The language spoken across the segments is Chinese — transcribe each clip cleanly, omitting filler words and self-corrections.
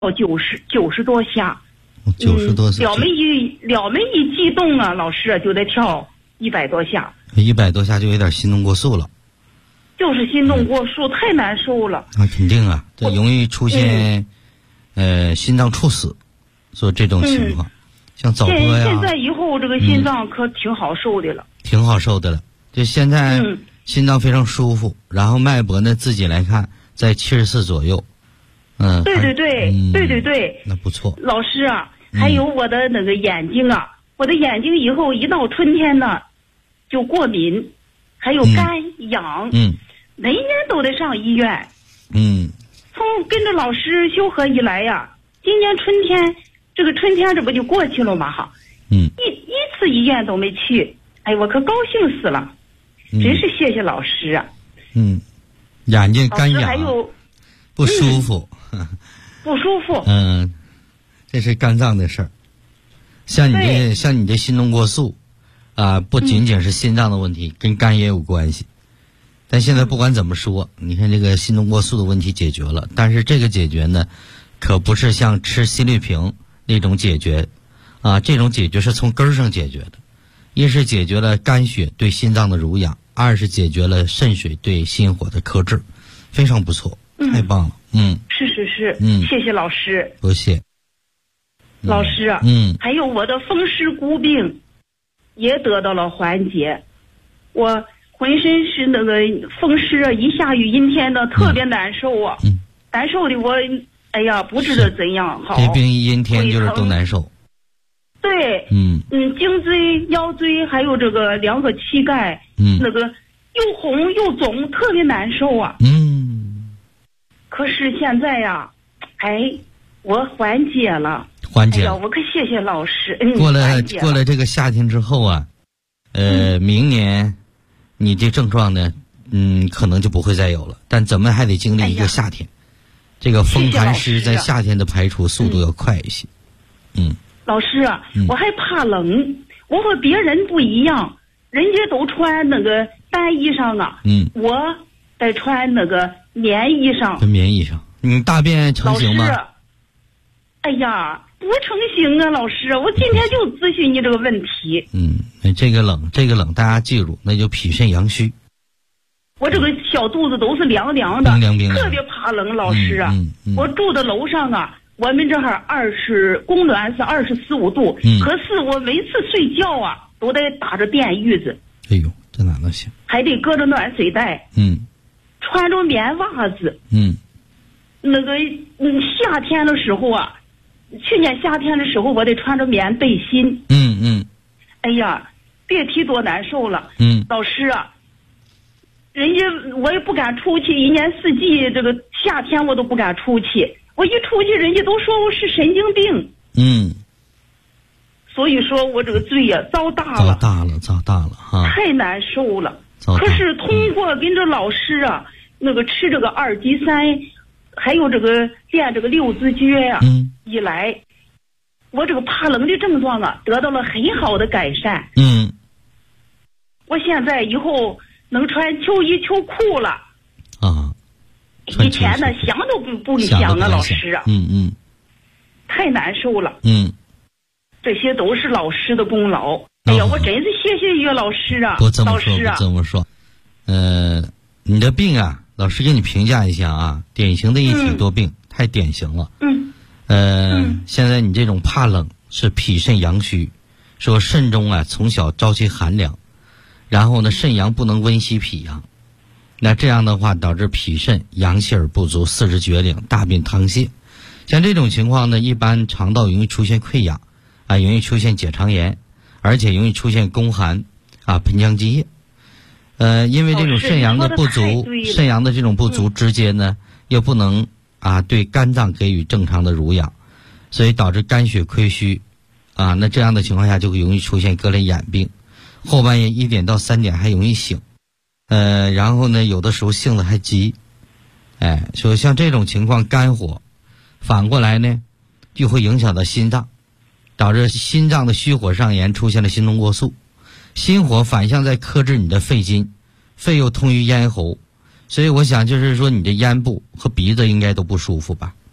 90多下 ，90多下， 了没一激动啊，老师就得跳100多下 ，100多下就有点心动过速了， 就是心动过速，太难受了。 肯定啊，这容易出现心脏猝死，说这种情况，像早播呀。 现在以后这个心脏可挺好受的了， 挺好受的了。就现在心脏非常舒服，然后脉搏呢自己来看在74左右。对，那不错。 老师啊，还有我的那个眼睛啊，我的眼睛以后一到春天呢就过敏，还有干痒，每年都得上医院。从跟着老师修和以来呀，今年春天这不就过去了吗？哈，一次医院都没去，哎，我可高兴死了，真是谢谢老师啊。 眼睛干痒， 还有不舒服。 不舒服。 这是肝脏的事儿。像你这心动过速啊，不仅仅是心脏的问题，跟肝也有关系。但现在不管怎么说，你看这个心动过速的问题解决了，但是这个解决呢，可不是像吃心律平那种解决啊，这种解决是从根儿上解决的。一是解决了肝血对心脏的濡养，二是解决了肾水对心火的克制，非常不错，太棒了。 是，谢谢老师。 不谢。 老师啊，还有我的风湿骨病也得到了缓解，我浑身是那个风湿啊，一下雨阴天的特别难受啊，难受的我哎呀不知道怎样好。 这病一阴天就是都难受。 对，颈椎、腰椎还有这个2个膝盖，那个又红又肿，特别难受啊。可是现在呀，我缓解了。哎呀，我可谢谢老师。 过了这个夏天之后啊，明年你这症状呢，可能就不会再有了。但咱们还得经历一个夏天，这个风寒湿在夏天的排除速度要快一些。 老师啊，我还怕冷，我和别人不一样，人家都穿那个单衣裳啊，我得穿那个棉衣裳。 棉衣裳，你大便成型吗？ 老师，哎呀，不成型啊，老师，我今天就咨询你这个问题。 这个冷，大家记住，那就脾肾阳虚。 我这个小肚子都是凉凉的， 冰凉特别怕冷，老师啊。我住的楼上啊，我们这儿供暖是24、25度，可是我每次睡觉啊，都得打着电褥子。 哎呦，这哪能行？ 还得搁着暖水袋。穿着棉袜子。那个夏天的时候啊，去年夏天的时候我得穿着棉背心。哎呀，别提多难受了。老师啊，人家我也不敢出去，一年四季这个夏天我都不敢出去，我一出去人家都说我是神经病。所以说我这个罪呀遭大了哈，太难受了。可是通过跟着老师啊，那个吃这个2级3，还有这个练这个6字诀呀，以来，我这个怕冷的症状啊得到了很好的改善。我现在以后能穿秋衣秋裤了啊， 以前呢想都不想啊，老师啊，太难受了。这些都是老师的功劳。哎呀，我真是谢谢岳老师啊！老师啊， 不这么说，你的病啊，老师给你评价一下啊，典型的一体多病，太典型了。现在你这种怕冷是脾肾阳虚，说肾中啊从小朝气寒凉，然后呢肾阳不能温习脾阳，那这样的话导致脾肾阳气而不足，四肢厥领，大便溏泻。像这种情况呢，一般肠道容易出现溃疡啊，容易出现结肠炎，而且容易出现宫寒啊、盆腔积液。因为这种肾阳的不足，肾阳的这种不足之间呢，又不能啊对肝脏给予正常的濡养，所以导致肝血亏虚啊。那这样的情况下就会容易出现各类眼病，后半夜1点到3点还容易醒，然后呢有的时候性子还急，所以像这种情况肝火反过来呢就会影响到心脏，导致心脏的虚火上炎，出现了心动过速。心火反向在克制你的肺经，肺又通于咽喉，所以我想就是说你的咽部和鼻子应该都不舒服吧？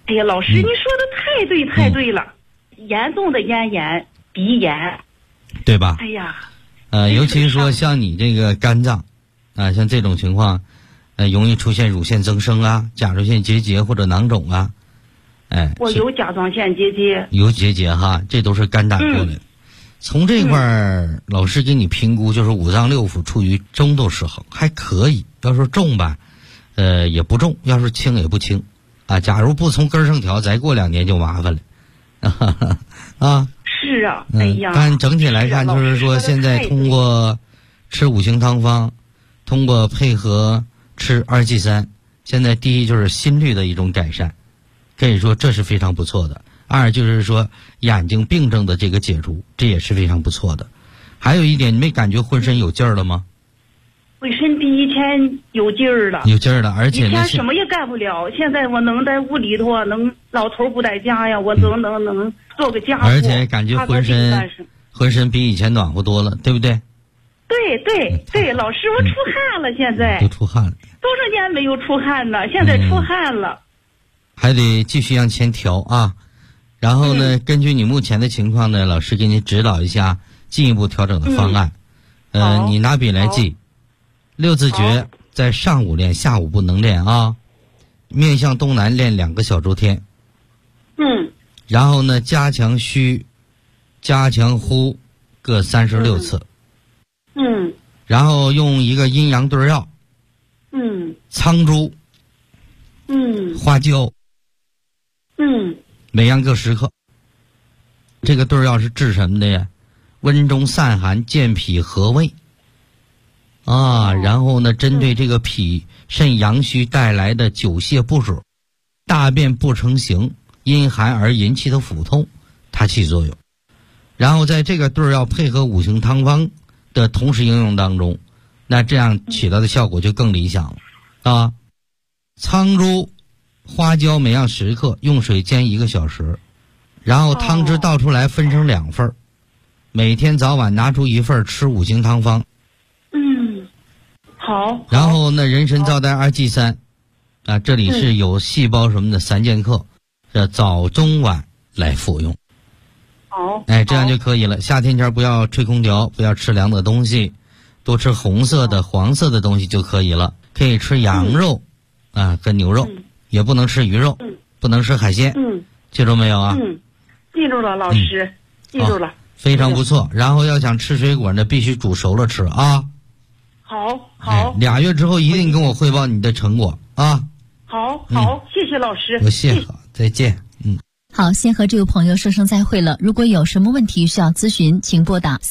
哎呀，老师，你说的太对太对了，严重的咽炎、鼻炎， 对吧？ 哎呀， 尤其是说像你这个肝脏啊，像这种情况，容易出现乳腺增生啊、甲状腺结节或者囊肿啊。哎， 我有甲状腺结节， 有结节哈，这都是肝胆过来的。从这块儿，老师给你评估就是五脏六腑处于中度失衡，还可以。要说重吧，也不重；要是轻也不轻，啊，假如不从根上调，再过2年就麻烦了，啊。 是啊，哎呀。 但整体来看，就是说现在通过吃五行汤方，通过配合吃2G3，现在第一就是心率的一种改善。可以说这是非常不错的。2就是说眼睛病症的这个解除，这也是非常不错的。还有一点，你没感觉浑身有劲儿了吗？ 浑身比以前有劲儿了。 有劲儿了，而且以前什么也干不了，现在我能在屋里头，能老头不在家呀，我能做个家务。 而且感觉浑身比以前暖和多了，对不对？ 对，老师，我出汗了，现在都出汗了。 多少年没有出汗了，现在出汗了。 还得继续向前调啊，然后呢，根据你目前的情况呢，老师给你指导一下进一步调整的方案。你拿笔来记，6字诀在上午练，下午不能练啊。面向东南练2个小周天。然后呢，加强虚，加强呼，各36次。然后用一个阴阳对药。苍术。花椒。每样各10克。这个对药是治什么的呀？温中散寒，健脾和胃啊。然后呢，针对这个脾肾阳虚带来的久泻不水、大便不成形、因寒而引起的腹痛，它起作用。然后在这个对药配合五行汤方的同时应用当中，那这样起到的效果就更理想了啊。苍术、花椒每样10克，用水煎1个小时，然后汤汁倒出来分成2份，每天早晚拿出1份吃五行汤方。 好。 然后呢，人参皂苷2G3啊，这里是有细胞什么的3剑客，早中晚来服用。 好。 哎，这样就可以了。夏天前不要吹空调，不要吃凉的东西，多吃红色的、黄色的东西就可以了。可以吃羊肉啊，跟牛肉。也不能吃鱼肉，不能吃海鲜，记住没有啊？ 记住了，老师，记住了， 非常不错。然后要想吃水果呢，必须煮熟了吃啊。 好。 2月之后一定跟我汇报你的成果啊。 好，谢谢老师。 不谢，好，再见。 好，先和这位朋友说声再会了。如果有什么问题需要咨询，请拨打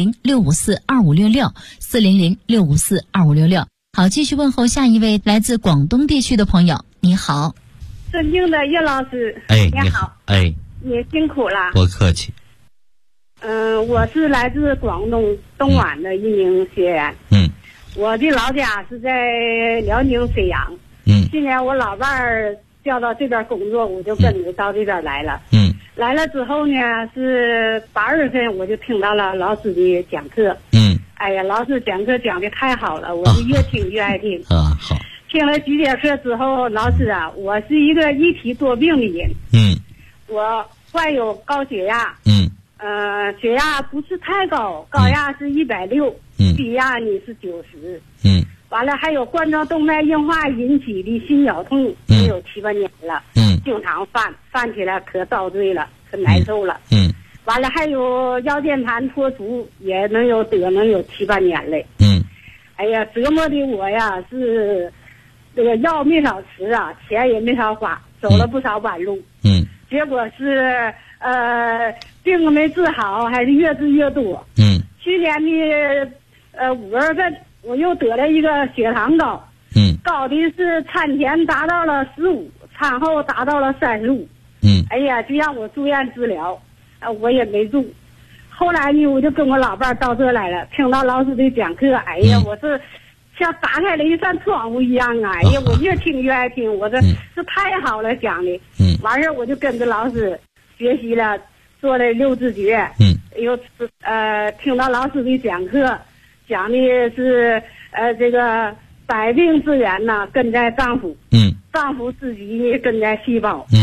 400-654-2566，400-654-2566。好，继续问候下一位来自广东地区的朋友。你好， 尊敬的叶老师。 你好。 你辛苦了。 不客气。 我是来自广东东莞的一名学员。我的老家是在辽宁沈阳。今年我老伴儿调到这边工作，我就跟着到这边来了。来了之后呢，是8月份我就听到了老师的讲课。哎呀，老师讲课讲的太好了，我是越听越爱听。 好。 听了几节课之后，老师啊，我是一个一体多病的人。我患有高血压。血压不是太高，高压是160，低压呢是90。完了还有冠状动脉硬化引起的心绞痛，也有7、8年了。经常犯起来可遭罪了，可难受了。完了还有腰间盘脱除，也能有7、8年了。哎呀，折磨的我呀是这个药没少吃啊，钱也没少花，走了不少弯路。结果是病没治好，还是越治越多。去年的5月份我又得了一个血糖高。高的是餐前达到了15，餐后达到了35。哎呀，就让我住院治疗，我也没住。后来呢，我就跟我老伴儿到这来了，听到老师的讲课，哎呀，我是像打开了一扇窗户一样啊！哎呀，我越听越爱听，我这太好了讲的。完事儿我就跟着老师学习了，做了6字诀。又听到老师的讲课，讲的是这个百病之源呐，根在脏腑。脏腑之疾根在细胞。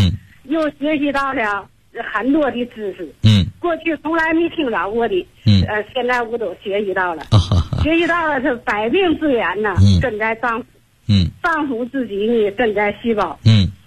又学习到了很多的知识。过去从来没听着过的。现在我都学习到了。学习到了是百病之源呢，根在脏腑。脏腑之疾呢，根在细胞。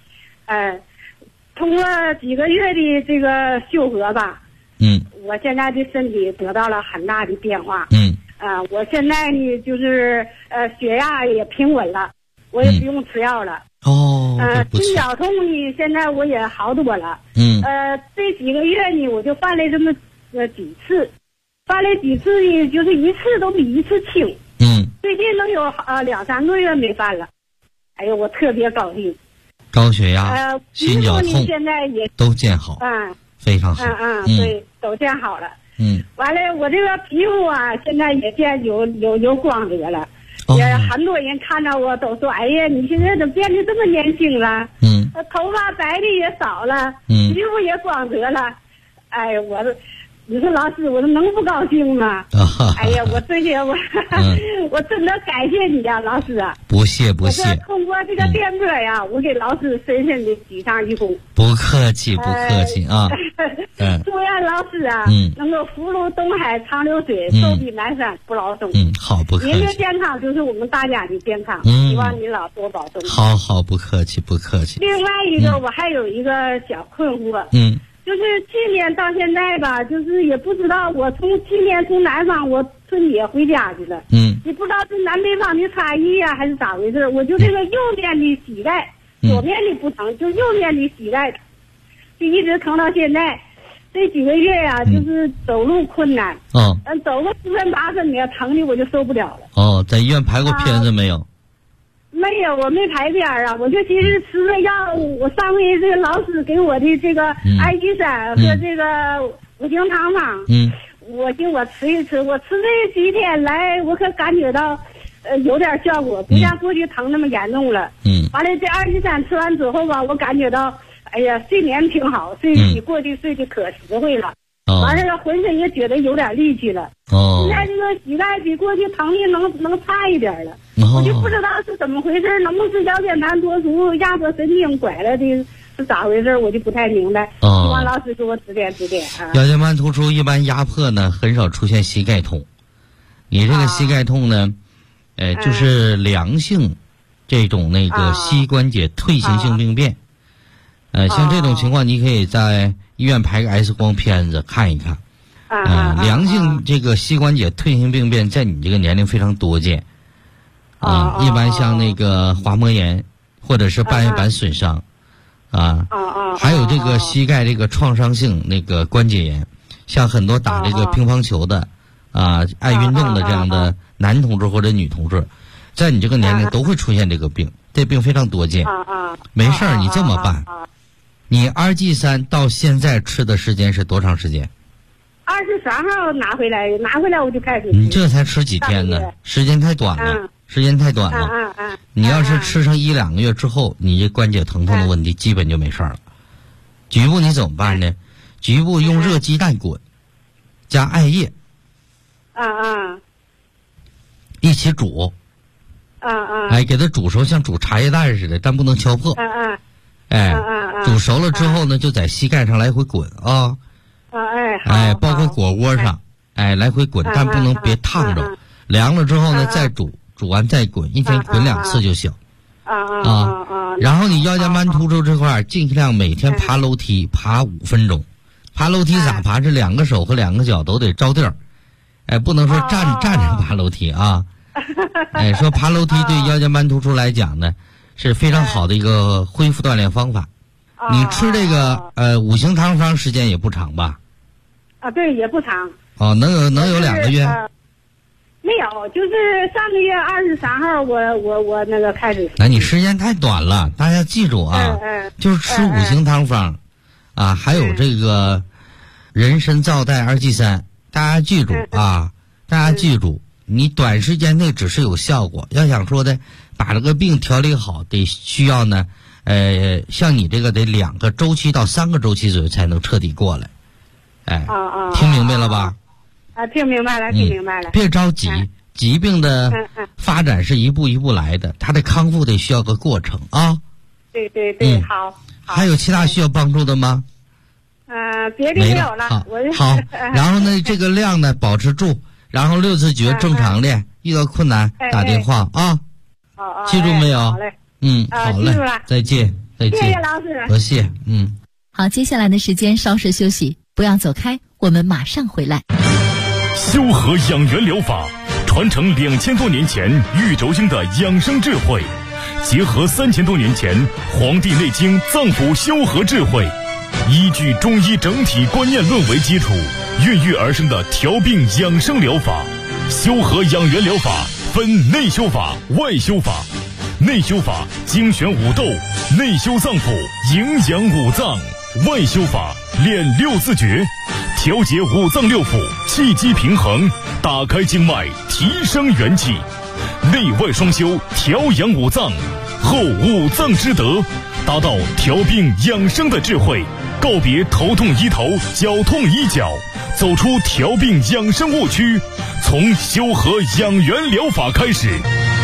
通过几个月的这个修合吧。我现在的身体得到了很大的变化。我现在呢就是血压也平稳了，我也不用吃药了。心绞痛呢，现在我也好多了。这几个月呢，我就犯了这么几次，呢，就是一次都比一次轻。最近能有2-3个月没犯了。哎呦，我特别高兴。 高血压、心绞痛现在也都见好。非常好。 对，都见好了。完了，我这个皮肤啊，现在也见有光泽了。也很多人看到我都说：“哎呀，你现在怎么变得这么年轻了？头发白的也少了，皮肤也光泽了。”哎，你说老师，我能不高兴吗？哎呀，我这些我真的感谢你呀，老师啊！ 不谢。我通过这个电波呀，我给老师深深的鞠上一躬。 不客气啊！ 祝愿老师啊，能够福如东海长流水，寿比南山不老松。 好，不客气。 您的健康就是我们大家的健康，希望你老多保重。 好，不客气。 另外一个，我还有一个小困惑。就是去年到现在吧，就是也不知道，我去年从南方我春节回家去了。也不知道是南北方的差异呀，还是咋回事？我就这个右面的膝盖，左面的不疼，就右面的膝盖，就一直疼到现在。这几个月呀，就是走路困难。走个7分8分的，疼的我就受不了了。 在医院排过片子没有？ 没有，我没排片啊，我就寻思吃了药，我上回这个老师给我的这个氨基酸和这个五行汤方，我吃一吃，我吃这几天来，我可感觉到有点效果，不像过去疼那么严重了。完了这氨基酸吃完之后吧，我感觉到，哎呀，睡眠挺好，比过去睡得可实惠了。完了浑身也觉得有点力气了。现在这个膝盖比过去疼的能差一点了。我就不知道是怎么回事，能不能是腰间盘脱除、压迫神经拐了的，是咋回事？我就不太明白。希望老师给我指点指点啊。 腰间盘突出一般压迫呢，很少出现膝盖痛。你这个膝盖痛呢，就是良性这种那个膝关节退行性病变。像这种情况，你可以在医院排个 X 光片子看一看。良性这个膝关节退行病变在你这个年龄非常多见。一般像那个滑膜炎或者是半月板损伤。还有这个膝盖这个创伤性那个关节炎，像很多打这个乒乓球的爱运动的这样的男同志或者女同志，在你这个年龄都会出现这个病，这病非常多见。没事儿，你这么办，你RG3到现在吃的时间是多长时间 ？23号拿回来我就开始吃。 你这才吃几天呢？时间太短了。你要是吃上1-2个月之后，你这关节疼痛的问题基本就没事了。局部你怎么办呢？局部用热鸡蛋滚，加艾叶，一起煮，给它煮熟，像煮茶叶蛋似的，但不能敲破。煮熟了之后呢，就在膝盖上来回滚啊。包括果窝上，来回滚，但不能别烫着。凉了之后呢，再煮完再滚，一天滚2次就行。然后你腰间盘突出这块，尽量每天爬楼梯，爬5分钟。爬楼梯咋爬？这2个手和2个脚都得着地儿，不能说站着爬楼梯啊。说爬楼梯对腰间盘突出来讲呢，是非常好的一个恢复锻炼方法。你吃这个五行汤方时间也不长吧？ 对，也不长。 能有2个月？ 没有，就是上个月23号我那个开始。 那你时间太短了，大家记住啊，就是吃五行汤方，还有这个人参皂苷2G3，大家记住啊，你短时间内只是有效果，要想说的把这个病调理好，得需要呢，像你这个得2个周期到3个周期左右才能彻底过来。听明白了吧？ 听明白了。 别着急，疾病的发展是一步一步来的，它的康复得需要个过程啊。 对，好。 还有其他需要帮助的吗？ 别的没有了。 好，然后呢，这个量呢保持住，然后6字诀正常练，遇到困难打电话啊。记住没有？ 好嘞。 好嘞。 记住了。 再见。 谢谢老师。 多谢。 好，接下来的时间稍事休息，不要走开，我们马上回来。 修和养元疗法传承2000多年前玉轴经的养生智慧，结合3000多年前《黄帝内经》脏腑修和智慧，依据中医整体观念论为基础，孕育而生的调病养生疗法。修和养元疗法分内修法、外修法。内修法精选五斗，内修脏腑，营养五脏；外修法练6字诀，调节五脏六腑，气机平衡，打开经脉，提升元气。内外双修，调养五脏，后五脏之德，达到调病养生的智慧，告别头痛医头，脚痛医脚，走出调病养生误区，从修和养元疗法开始。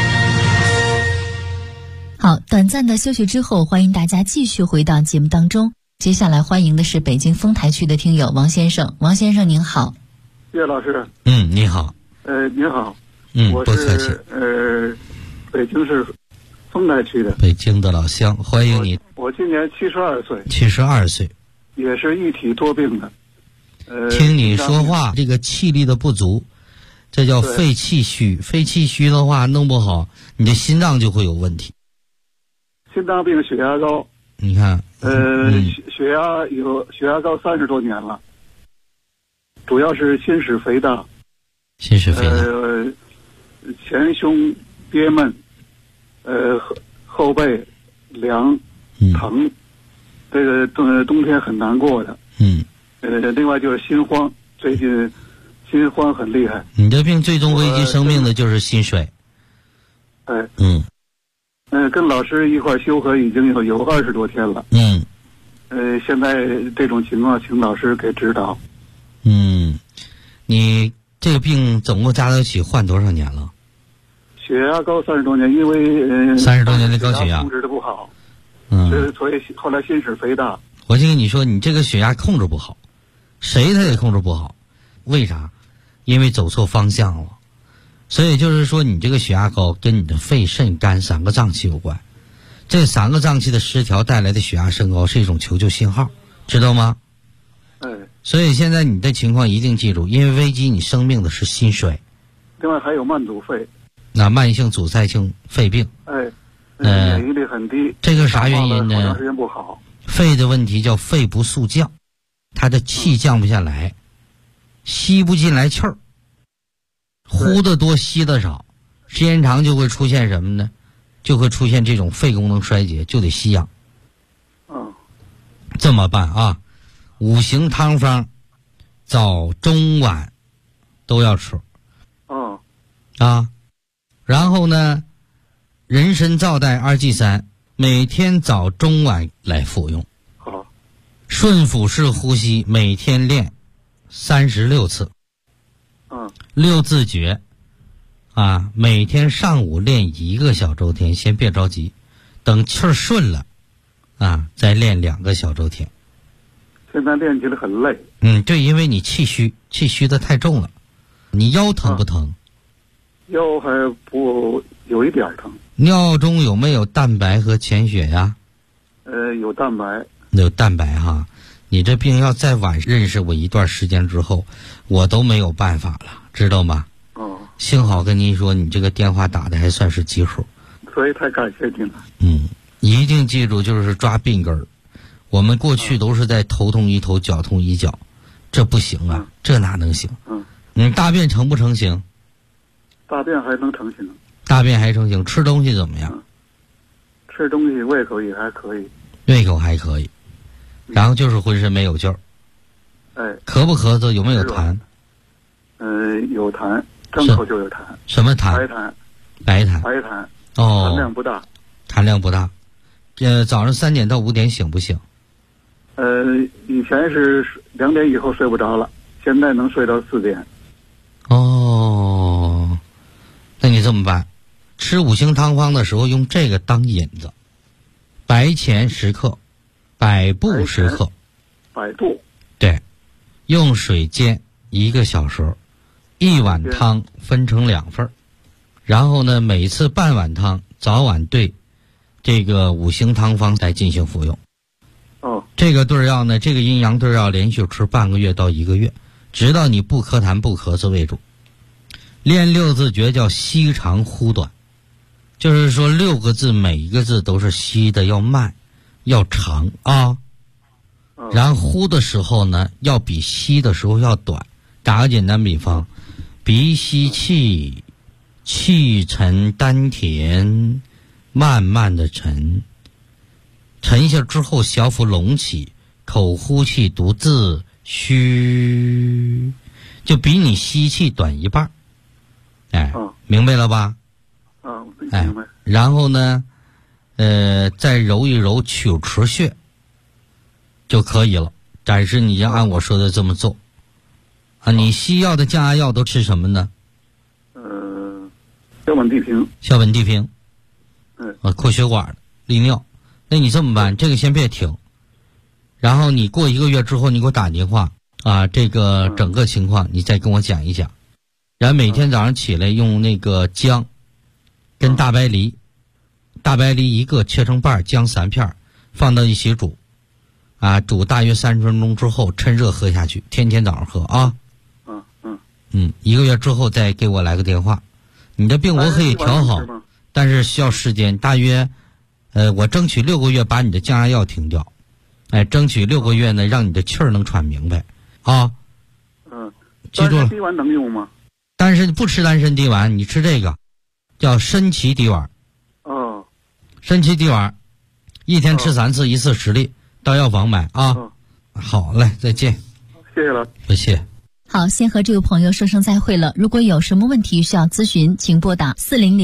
好，短暂的休息之后，欢迎大家继续回到节目当中。接下来欢迎的是北京丰台区的听友王先生。王先生您好。 叶老师。 你好。 您好。我不客气。 北京市丰台区的。 北京的老乡，欢迎你。 我今年72岁。 72岁。 也是一体多病的。 听你说话，这个气力的不足，这叫肺气虚。肺气虚的话，弄不好你的心脏就会有问题。 心脏病、血压高， 你看， 血压高30多年了，主要是心室肥大，前胸憋闷，后背凉疼，这个冬天很难过的。另外就是心慌，最近心慌很厉害。 你的病最终危及生命的就是心水。 跟老师一块修和已经有20多天了。现在这种情况，请老师给指导。 你这个病总共加到一起患多少年了？ 血压高30多年，因为 30多年的高血压控制的不好，所以后来心室肥大。 我就跟你说，你这个血压控制不好，谁他也控制不好。为啥？因为走错方向了。所以就是说，你这个血压高跟你的肺、肾、肝3个脏器有关，这3个脏器的失调带来的血压升高是一种求救信号，知道吗？所以现在你的情况一定记住，因为危及你生命的是心水。 另外还有慢阻肺， 那慢性阻塞性肺病。 免疫力很低。 这个啥原因呢？ 好长时间不好。 肺的问题叫肺不速降，它的气降不下来，吸不进来气儿。呼的多吸的少，时间长就会出现什么呢？就会出现这种肺功能衰竭，就得吸氧。这么办啊？5行汤方，早中晚都要吃。然后呢，人参皂苷2G3，每天早中晚来服用。顺腹式呼吸，每天练36次。6字诀每天上午练1个小周天，先别着急，等气儿顺了再练2个小周天。 现在练起来很累。 对，因为你气虚的太重了。你腰疼不疼？ 腰还不有一点疼。 尿中有没有蛋白和潜血呀？ 有蛋白。 有蛋白哈。你这病要再晚认识我一段时间之后，我都没有办法了，知道吗？幸好跟您说，你这个电话打的还算是基础， 所以太感谢您了。 一定记住，就是抓病根儿。我们过去都是在头痛医头，脚痛医脚，这不行啊，这哪能行？你大便成不成形？ 大便还能成形。 大便还成形，吃东西怎么样？ 吃东西胃口也还可以。 胃口还可以。然后就是浑身没有劲儿。咳不咳嗽？有没有痰？ 有痰，张口就有痰。 什么痰？白痰。 痰量不大。 痰量不大。早上3点到5点醒不醒？ 以前是2点以后睡不着了，现在能睡到4点。 那你这么办？吃5行汤方的时候用这个当引子， 白前10克，百步10克。 百步。 对，用水煎1个小时，1碗汤分成2份，然后呢，每次半碗汤，早晚兑这个5行汤方来进行服用。这个对药呢，这个阴阳对药连续吃半个月到1个月，直到你不咳痰不咳嗽为主。练6字诀叫吸长呼短，就是说6个字每一个字都是吸的要慢要长啊，然后呼的时候呢要比吸的时候要短。打个简单比方，鼻吸气，气沉丹田，慢慢的沉下之后，小腹隆起，口呼气读字虚，就比你吸气短1半。明白了吧？ 明白。 然后呢，再揉一揉曲池穴就可以了。但是你要按我说的这么做你西药的降压药都吃什么呢？ 硝苯地平。 硝苯地平。扩血管利尿。那你这么办？这个先别停，然后你过1个月之后，你给我打电话这个整个情况你再跟我讲一讲。然后每天早上起来用那个姜跟大白梨，大白梨1个切成瓣，姜3片，放到一起煮煮大约30分钟之后趁热喝下去，天天早上喝啊。1个月之后再给我来个电话。你的病我可以调好，但是需要时间，大约我争取6个月把你的降压药停掉，争取6个月呢让你的气儿能喘明白记住了。 丹参滴丸能用吗？ 但是不吃丹参滴丸，你吃这个叫参芪滴丸。参芪滴丸1天吃3次，1次10粒，到药房买好嘞，再见。 谢谢了。 不谢。 好，先和这位朋友说声再会了。如果有什么问题需要咨询，请拨打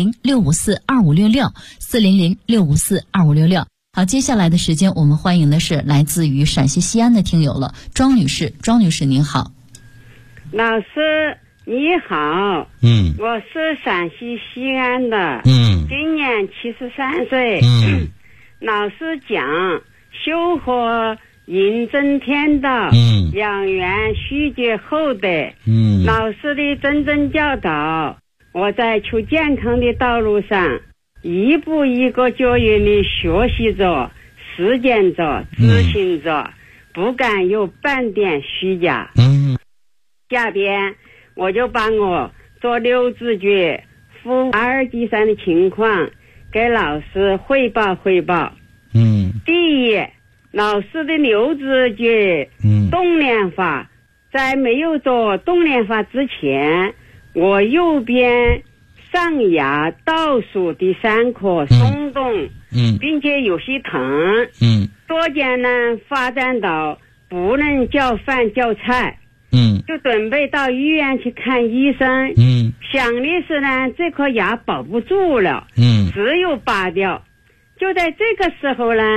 400-654-2566，400-654-2566。好，接下来的时间我们欢迎的是来自于陕西西安的听友了，庄女士。庄女士您好。 老师你好。我是陕西西安的。今年73岁。老师讲修和饮增天道，养元续节后代。老师的谆谆教导，我在求健康的道路上一步一个脚印地学习着、实践着、执行着，不敢有半点虚假。下边我就把我做6字诀、服22-3的情况给老师汇报汇报。第一，老师的6字诀动练法，在没有做动练法之前，我右边上牙倒数第3颗松动，并且有些疼，多见呢发展到不能叫饭叫菜，就准备到医院去看医生，想的是呢这颗牙保不住了，只有拔掉。就在这个时候呢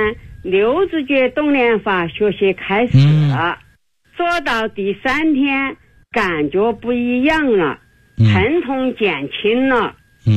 6字诀动练法学习开始了，做到第3天感觉不一样了，疼痛减轻了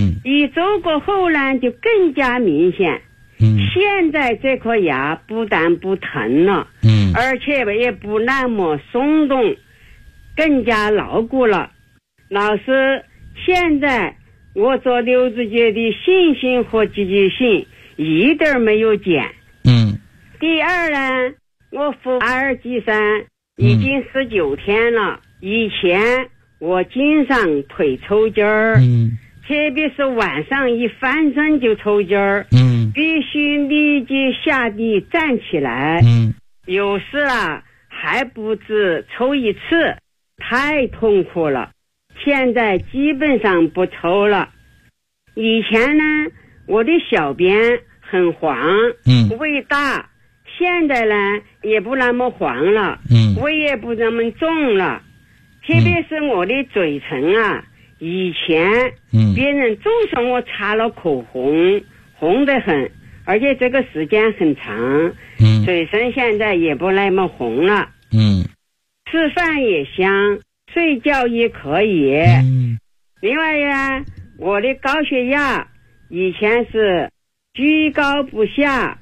，1周过后呢就更加明显。现在这颗牙不但不疼了，而且也不那么松动，更加牢固了。老师，现在我做6字诀的信心和积极性一点没有减。第二呢，我服22-3已经19天了。以前我经常腿抽筋儿，特别是晚上一翻身就抽筋儿，必须立即下地站起来，有时还不止抽1次，太痛苦了。现在基本上不抽了。以前呢，我的小便很黄，味大。现在呢也不那么黄了，胃也不那么重了，特别是我的嘴唇以前别人总说我擦了口红，红得很，而且这个时间很长，嘴唇现在也不那么红了，吃饭也香，睡觉也可以。另外呀，我的高血压以前是居高不下，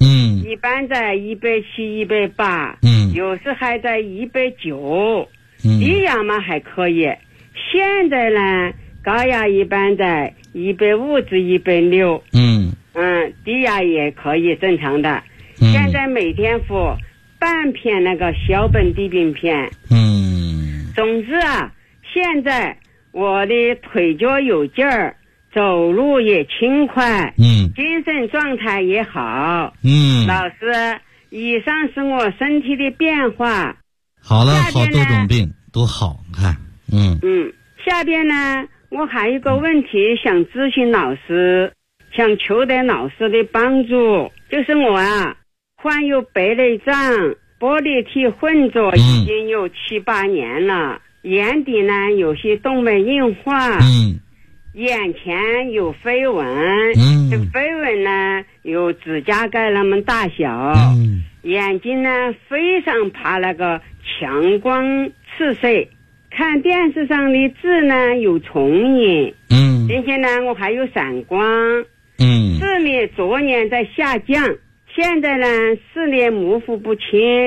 一般在170、180，有时还在190，低压嘛还可以。现在呢，高压一般在150至160，低压也可以正常的。现在每天服半片那个小苯地冰片。总之啊，现在我的腿脚有劲儿，走路也轻快，精神状态也好。老师，以上是我身体的变化。 好了，好多种病都好看。 下边呢，我还有一个问题想咨询老师，想求得老师的帮助，就是我啊患有白内障、玻璃体混浊已经有7、8年了，眼底呢有些动脉硬化，眼前有飞纹，这飞纹呢有指甲盖那么大小，眼睛呢非常怕那个强光刺激，看电视上的字呢有重影，并且呢我还有散光，视力昨年在下降，现在呢视力模糊不清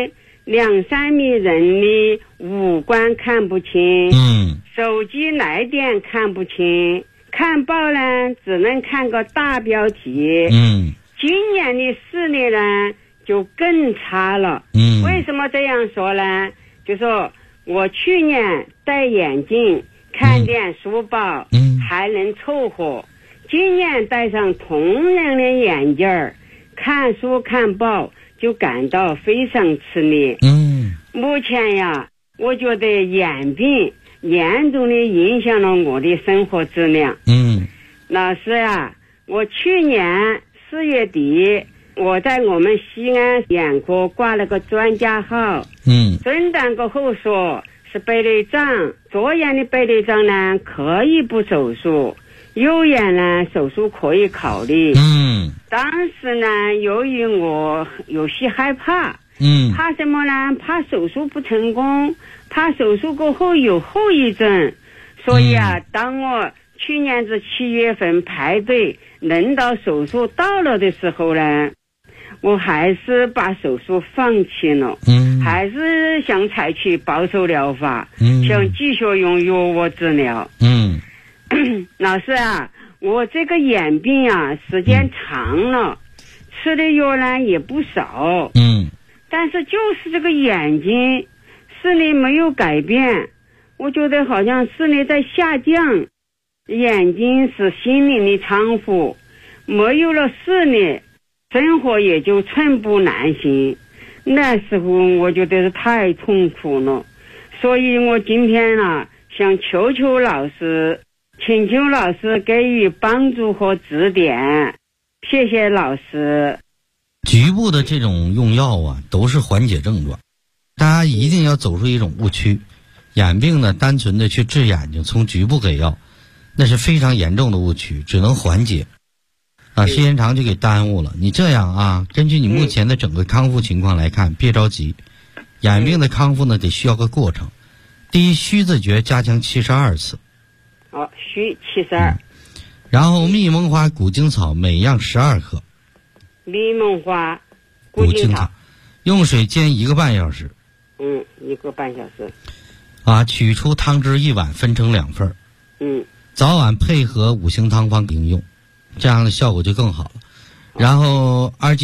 ，2、3米人的五官看不清，手机来电看不清，看报呢只能看个大标题，今年的视力呢就更差了。为什么这样说呢？就说我去年戴眼镜看点书报还能凑合，今年戴上同样的眼镜儿看书看报就感到非常吃力。目前呀，我觉得眼病严重的影响了我的生活质量。老师呀，我去年4月底我在我们西安眼科挂了个专家号，诊断过后说是白内障，左眼的白内障呢可以不手术，右眼呢手术可以考虑。当时呢，由于我有些害怕，怕什么呢？怕手术不成功，怕手术过后有后遗症。所以啊，当我去年是7月份排队轮到手术到了的时候呢，我还是把手术放弃了，还是想采取保守疗法，想继续用药物治疗。老师啊，我这个眼病啊时间长了，吃的药呢也不少，但是就是这个眼睛视力没有改变，我觉得好像视力在下降。眼睛是心灵的窗户，没有了视力，生活也就寸步难行。那时候我觉得是太痛苦了，所以我今天啊想求求老师，请求老师给予帮助和指点，谢谢老师。 局部的这种用药啊，都是缓解症状，大家一定要走出一种误区。眼病呢，单纯的去治眼睛，从局部给药，那是非常严重的误区，只能缓解。时间长就给耽误了。你这样啊，根据你目前的整个康复情况来看，别着急。眼病的康复呢，得需要个过程。第一，虚字诀加强72次。 虚72。 然后蜜蒙花、古精草每样12克。 蜜蒙花、古精草， 用水煎1个半小时。 1个半小时。 取出汤汁1碗，分成2份。早晚配合5行汤方饮用，这样的效果就更好了。然后